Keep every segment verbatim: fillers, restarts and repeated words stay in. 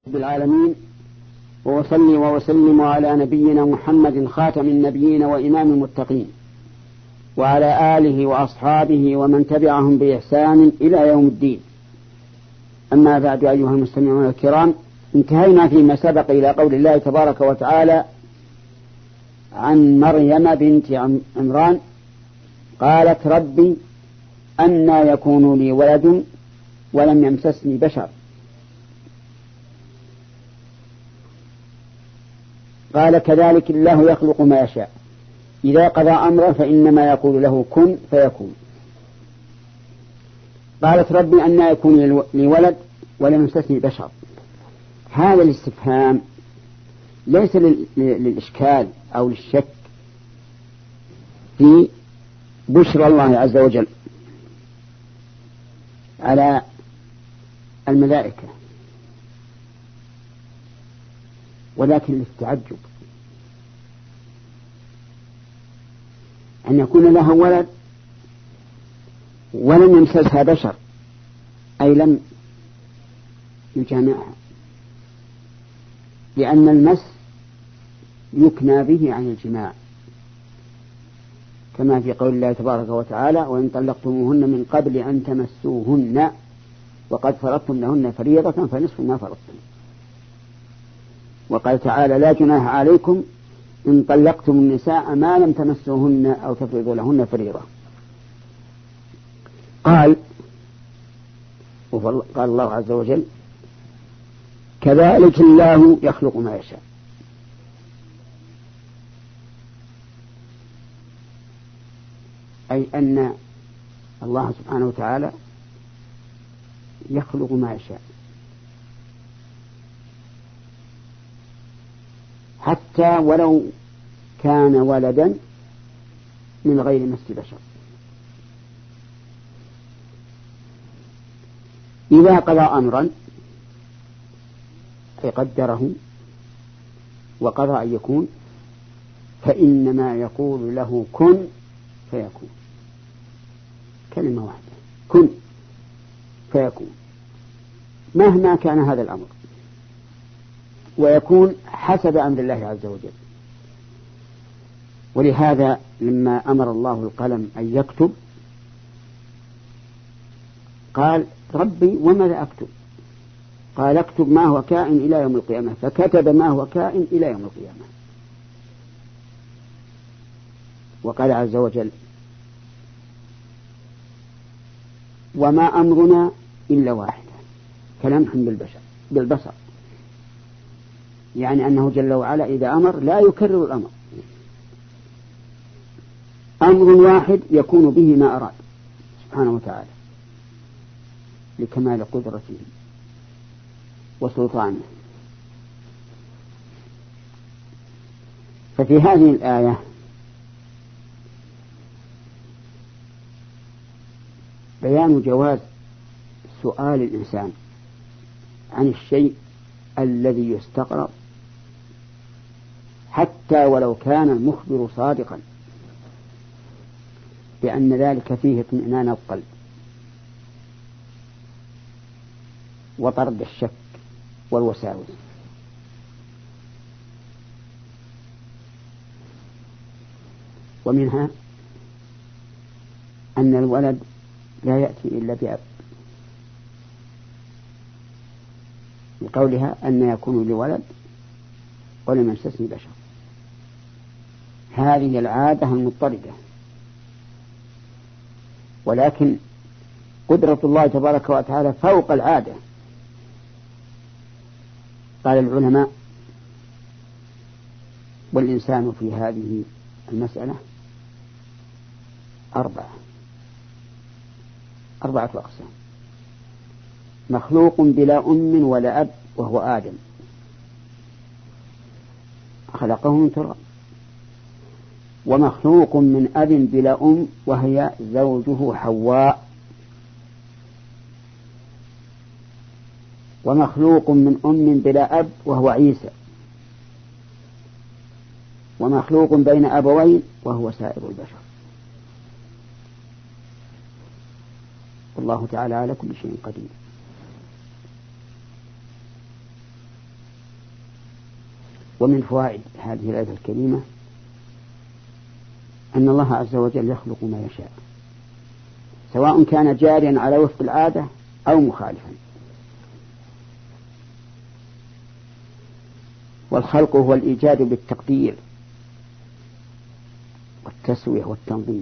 رب العالمين، وأصلي وأسلم على نبينا محمد خاتم النبيين وإمام المتقين، وعلى آله وأصحابه ومن تبعهم بإحسان إلى يوم الدين. أما بعد، أيها المستمعون الكرام، انتهينا فيما سبق إلى قول الله تبارك وتعالى عن مريم بنت عمران قالت: ربي أنى يكون لي ولد ولم يمسسني بشر. قال: كذلك الله يخلق ما يشاء، إذا قضى أمرا فإنما يقول له كن فيكون. قالت: ربي أنى يكون لي ولد ولم يمسسني بشر. هذا الاستفهام ليس للإشكال أو للشك في بشرى الله عز وجل على الملائكة، ولكن للتعجب أن يكون لها ولد ولم يمسسها بشر، أي لم يجامعها، لأن المس يكنى به عن الجماع، كما في قول الله تبارك وتعالى: وإن طلقتموهن من قبل أن تمسوهن وقد فرضتم لهن فريضة فنصف ما فرضتم. وقال تعالى: لا جناح عليكم إن طلقتم النساء ما لم تمسوهن أو تفرضوا لهن فريضة. قال قال الله عز وجل: كذلك الله يخلق ما يشاء. أي أن الله سبحانه وتعالى يخلق ما يشاء، حتى ولو كان ولدا من غير مس بشر. إذا قضى أمرا أي قدره وقضى أن يكون، فإنما يقول له كن فيكون، كلمة واحدة: كن فيكون، مهما كان هذا الأمر، ويكون حسب أمر الله عز وجل. ولهذا لما أمر الله القلم أن يكتب قال: ربي وماذا أكتب؟ قال: اكتب ما هو كائن إلى يوم القيامة، فكتب ما هو كائن إلى يوم القيامة. وقال عز وجل: وما أمرنا إلا واحدة كلمح بالبشر بالبصر، يعني أنه جل وعلا إذا أمر لا يكرر الأمر، أمر واحد يكون به ما أراد سبحانه وتعالى لكمال قدرته وسلطانه. ففي هذه الآية بيان جواز سؤال الإنسان عن الشيء الذي يستغرب، حتى ولو كان المخبر صادقا، لأن ذلك فيه اطمئنان القلب وطرد الشك والوساوس. ومنها أن الولد لا يأتي إلا بأب، لقولها أن يكون لولد ولم يمسسني بشر. هذه العادة المضطردة، ولكن قدرة الله تبارك وتعالى فوق العادة. قال العلماء: والإنسان في هذه المسألة أربعة أربعة أقسام: مخلوق بلا أم ولا أب وهو آدم، خلقه من تراب، ومخلوق من أب بلا أم وهي زوجه حواء، ومخلوق من أم بلا أب وهو عيسى، ومخلوق بين أبوين وهو سائر البشر. والله تعالى على كل شيء قدير. ومن فوائد هذه الآية الكريمة أن الله عز وجل يخلق ما يشاء، سواء كان جاريا على وفق العادة أو مخالفا. والخلق هو الإيجاد بالتقدير والتسوية والتنظيم.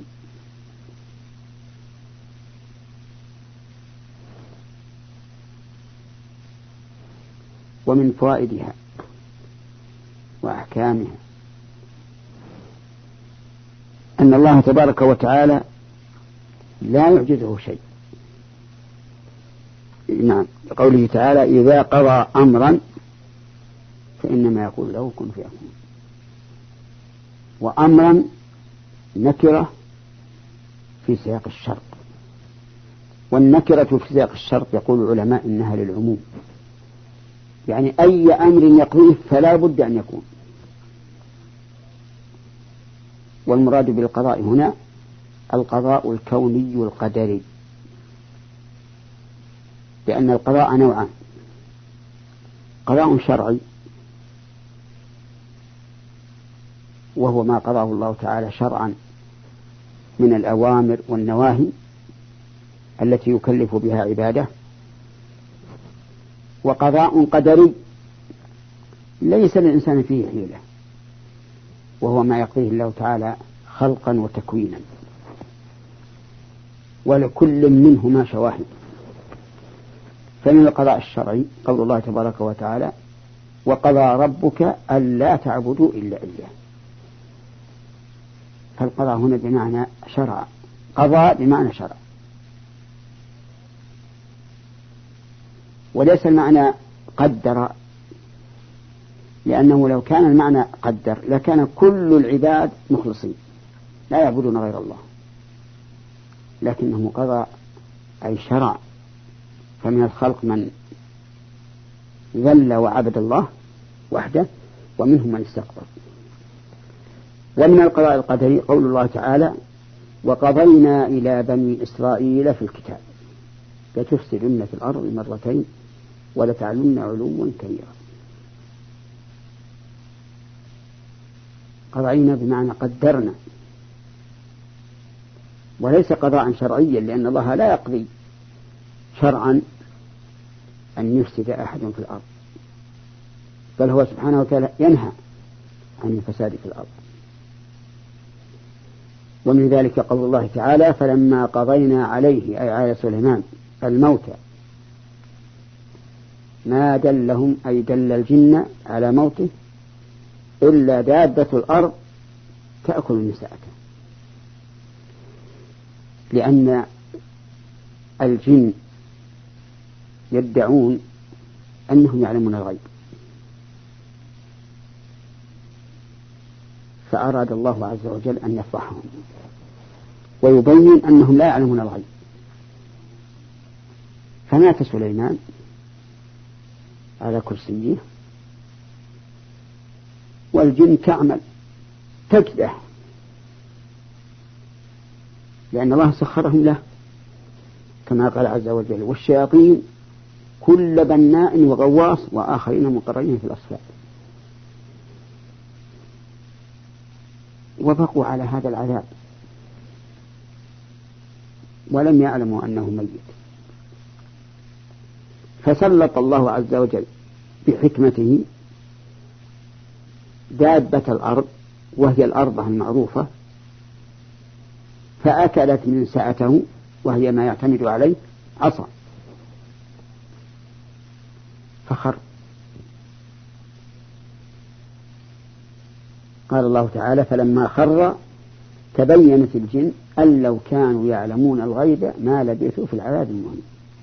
ومن فوائدها وأحكامها أن الله تبارك وتعالى لا يعجزه شيء. نعم، قوله تعالى إذا قضى أمرا فإنما يقول له كن فيكون. وأمرا نكرة في سياق الشرط، والنكرة في سياق الشرط يقول العلماء إنها للعموم، يعني أي أمر يقضيه فلا بد أن يكون. والمراد بالقضاء هنا القضاء الكوني القدري، لأن القضاء نوعان: قضاء شرعي وهو ما قضاه الله تعالى شرعا من الأوامر والنواهي التي يكلف بها عباده، وقضاء قدري ليس للإنسان فيه حيلة، وهو ما يقضيه الله تعالى خلقا وتكوينا، ولكل منهما شواهد. فمن القضاء الشرعي قول الله تبارك وتعالى وقضى ربك ألا تعبدوا إلا إياه. فالقضاء هنا بمعنى شرع، قضاء بمعنى شرع، وليس المعنى قدر، لأنه لو كان المعنى قدر لكان كل العباد مخلصين لا يعبدون غير الله، لكنه قضى أي شرع. فمن الخلق من ذل وعبد الله وحده، ومنهم من استكبر. ومن القضاء القدري قول الله تعالى وقضينا إلى بني إسرائيل في الكتاب لتفسدن في الأرض مرتين ولتعلن علوا كبيرا. قضينا بمعنى قدرنا، وليس قضاء شرعيا، لأن الله لا يقضي شرعا أن يفسد أحد في الأرض، بل هو سبحانه وتعالى ينهى عن الفساد في الأرض. ومن ذلك قول الله تعالى فلما قضينا عليه أي على سليمان الموت ما دلهم أي دل الجن على موته إلا دابة الأرض تأكل من سأته، لأن الجن يدعون أنهم يعلمون الغيب، فأراد الله عز وجل أن يفضحهم ويبين أنهم لا يعلمون الغيب. فمات سليمان على كرسيه والجن تعمل تكدح، لأن الله سخرهم له كما قال عز وجل والشياطين كل بناء وغواص وآخرين مقرنين في الأصفاد. وبقوا على هذا العذاب ولم يعلموا أنه ميت، فسلط الله عز وجل بحكمته دابة الأرض وهي الأرض المعروفة فأكلت من سأته وهي ما يعتمد عليه عصا فخر. قال الله تعالى فلما خر تبينت الجن أن لو كانوا يعلمون الغيب ما لبثوا في العذاب المهين.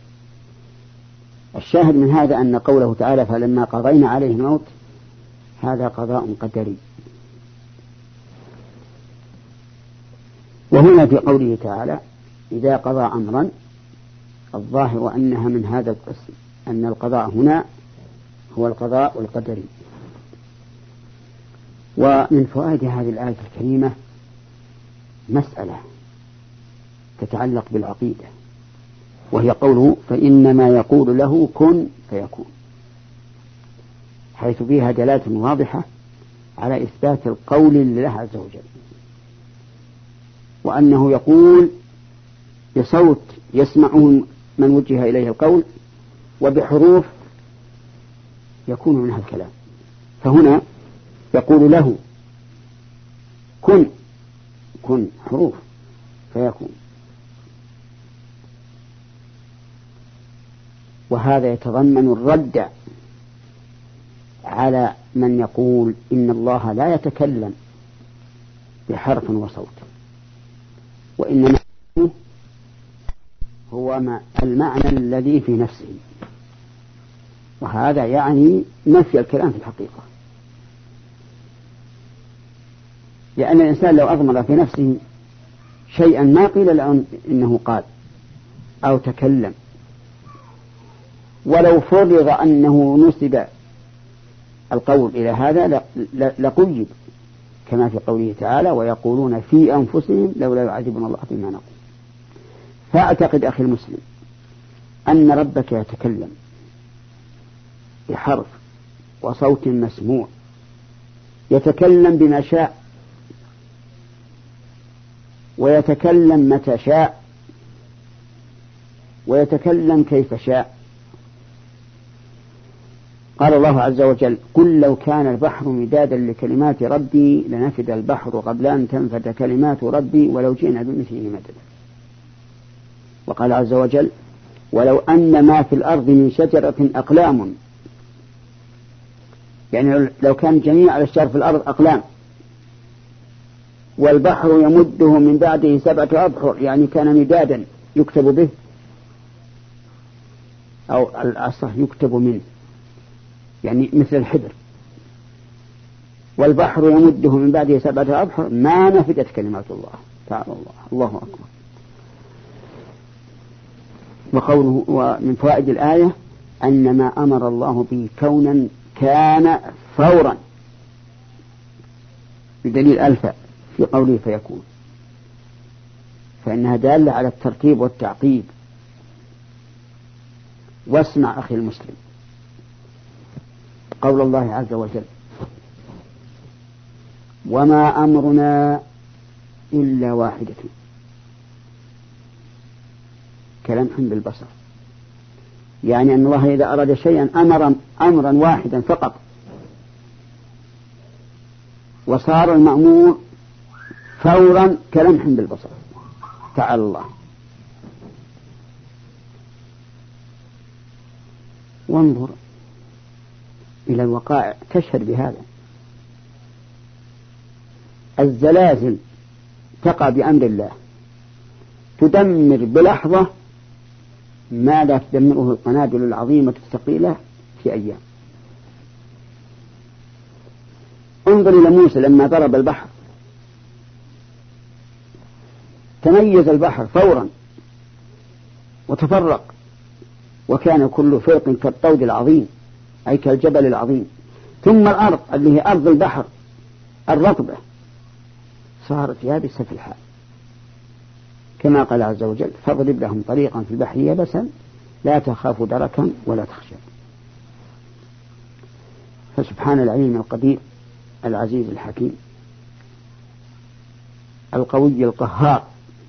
الشاهد من هذا أن قوله تعالى فلما قضينا عليه الموت هذا قضاء قدري. وهنا في قوله تعالى إذا قضى أمرا الظاهر أنها من هذا القسم، أن القضاء هنا هو القضاء القدري. ومن فوائد هذه الآية الكريمة مسألة تتعلق بالعقيدة، وهي قوله فإنما يقول له كن فيكون، حيث فيها دلالة واضحة على إثبات القول لله عز وجل، وأنه يقول بصوت يسمعه من وجه إليه القول، وبحروف يكون منها الكلام. فهنا يقول له كن، كن حروف فيكون. وهذا يتضمن الرد على من يقول إن الله لا يتكلم بحرف وصوت، وإنما هو ما المعنى الذي في نفسه، وهذا يعني نفي الكلام في الحقيقة. لأن الإنسان لو أضمر في نفسه شيئا ما قيل له إنه قال أو تكلم، ولو فرض أنه نسب القول إلى هذا لقيد، كما في قوله تعالى ويقولون في أنفسهم لولا يعذبنا الله بما نقول. فأعتقد أخي المسلم أن ربك يتكلم بحرف وصوت مسموع، يتكلم بما شاء ويتكلم متى شاء ويتكلم كيف شاء. قال الله عز وجل قل لو كان البحر مدادا لكلمات ربي لنفد البحر قبل أن تنفد كلمات ربي ولو جئنا بمثله مددا. وقال عز وجل ولو أن ما في الأرض من شجرة أقلام، يعني لو كان جميع الأشجار في الأرض أقلام والبحر يمده من بعده سبعة أبحر، يعني كان مدادا يكتب به أو الأصح يكتب منه، يعني مثل الحبر، والبحر يمده من بعده سبعة أبحر ما نفدت كلمات الله تعالى. الله الله أكبر. وقوله ومن فوائد الآية أن ما أمر الله به كونا كان فورا، بدليل ألفا في قوله فيكون، فإنها دالة على الترتيب والتعقيب. واسمع أخي المسلم قول الله عز وجل وما أمرنا إلا واحدة، كلمح بالبصر، يعني أن الله إذا أراد شيئا أمر أمرا واحدا فقط، وصار المأمور فورا كلمح بالبصر. تعالى الله. وانظر إلى الوقائع تشهد بهذا. الزلازل تقع بأمر الله تدمر بلحظة ما لا تدمره القنابل العظيمة الثقيلة في أيام. انظر إلى موسى لما ضرب البحر تميز البحر فورا وتفرق، وكان كل فرق كالطود العظيم أي كالجبل العظيم. ثم الأرض اللي هي أرض البحر الرطبة صارت يابسة في الحال، كما قال عز وجل فاضرب لهم طريقا في البحر يبسا لا تخاف دركا ولا تخشى. فسبحان العليم القدير العزيز الحكيم القوي القهار،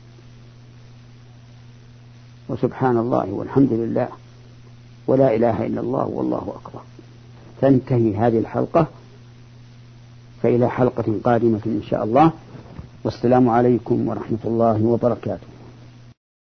وسبحان الله والحمد لله ولا إله إلا الله والله أكبر. تنتهي هذه الحلقة، فإلى حلقة قادمة إن شاء الله، والسلام عليكم ورحمة الله وبركاته.